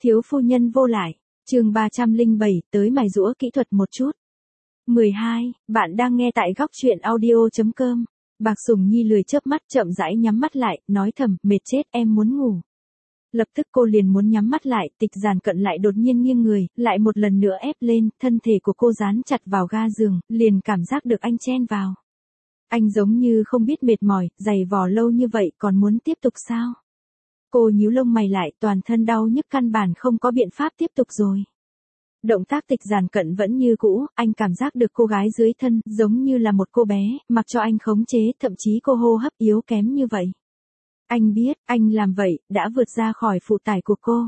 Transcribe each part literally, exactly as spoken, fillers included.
Thiếu phu nhân vô lại, chương ba trăm lẻ bảy, tới mài giũa kỹ thuật một chút. mười hai, bạn đang nghe tại góc truyện audio chấm com. Bạc Sùng Nhi lười chớp mắt, chậm rãi nhắm mắt lại, nói thầm, mệt chết, em muốn ngủ. Lập tức cô liền muốn nhắm mắt lại, Tịch Giản Cận lại đột nhiên nghiêng người, lại một lần nữa ép lên, thân thể của cô dán chặt vào ga giường, liền cảm giác được anh chen vào. Anh giống như không biết mệt mỏi, giày vò lâu như vậy còn muốn tiếp tục sao? Cô nhíu lông mày lại, toàn thân đau nhức căn bản không có biện pháp tiếp tục rồi. Động tác Tịch Giản Cận vẫn như cũ, anh cảm giác được cô gái dưới thân, giống như là một cô bé, mặc cho anh khống chế, thậm chí cô hô hấp yếu kém như vậy. Anh biết, anh làm vậy, đã vượt ra khỏi phụ tải của cô.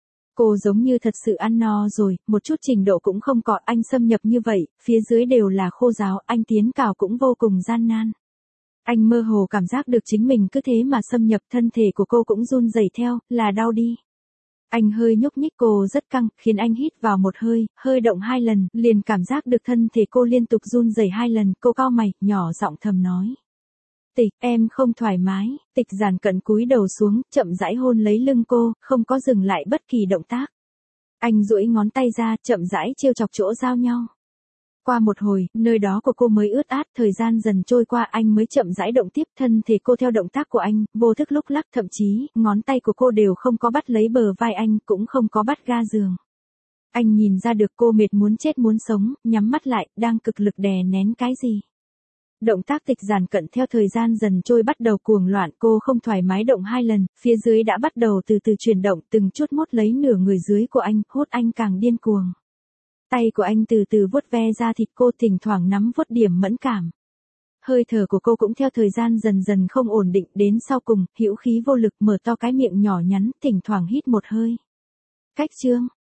Cô giống như thật sự ăn no rồi, một chút trình độ cũng không có, anh xâm nhập như vậy, phía dưới đều là khô ráo, anh tiến cào cũng vô cùng gian nan. Anh mơ hồ cảm giác được chính mình cứ thế mà xâm nhập, thân thể của cô cũng run rẩy theo, là đau đi. Anh hơi nhúc nhích, cô rất căng, khiến anh hít vào một hơi, hơi động hai lần, liền cảm giác được thân thể cô liên tục run rẩy hai lần, cô cau mày, nhỏ giọng thầm nói. Tịch, em không thoải mái. Tịch Giản Cận cúi đầu xuống, chậm rãi hôn lấy lưng cô, không có dừng lại bất kỳ động tác. Anh duỗi ngón tay ra, chậm rãi trêu chọc chỗ giao nhau. Qua một hồi, nơi đó của cô mới ướt át, thời gian dần trôi qua, anh mới chậm rãi động tiếp, thân thể cô theo động tác của anh, vô thức lúc lắc, thậm chí, ngón tay của cô đều không có bắt lấy bờ vai anh, cũng không có bắt ga giường. Anh nhìn ra được cô mệt muốn chết muốn sống, nhắm mắt lại, đang cực lực đè nén cái gì. Động tác Tịch Giản Cận theo thời gian dần trôi bắt đầu cuồng loạn, cô không thoải mái động hai lần, phía dưới đã bắt đầu từ từ chuyển động, từng chút mốt lấy nửa người dưới của anh, hút anh càng điên cuồng. Tay của anh từ từ vuốt ve da thịt cô, thỉnh thoảng nắm vuốt điểm mẫn cảm. Hơi thở của cô cũng theo thời gian dần dần không ổn định, đến sau cùng, hữu khí vô lực, mở to cái miệng nhỏ nhắn, thỉnh thoảng hít một hơi. Cách chương,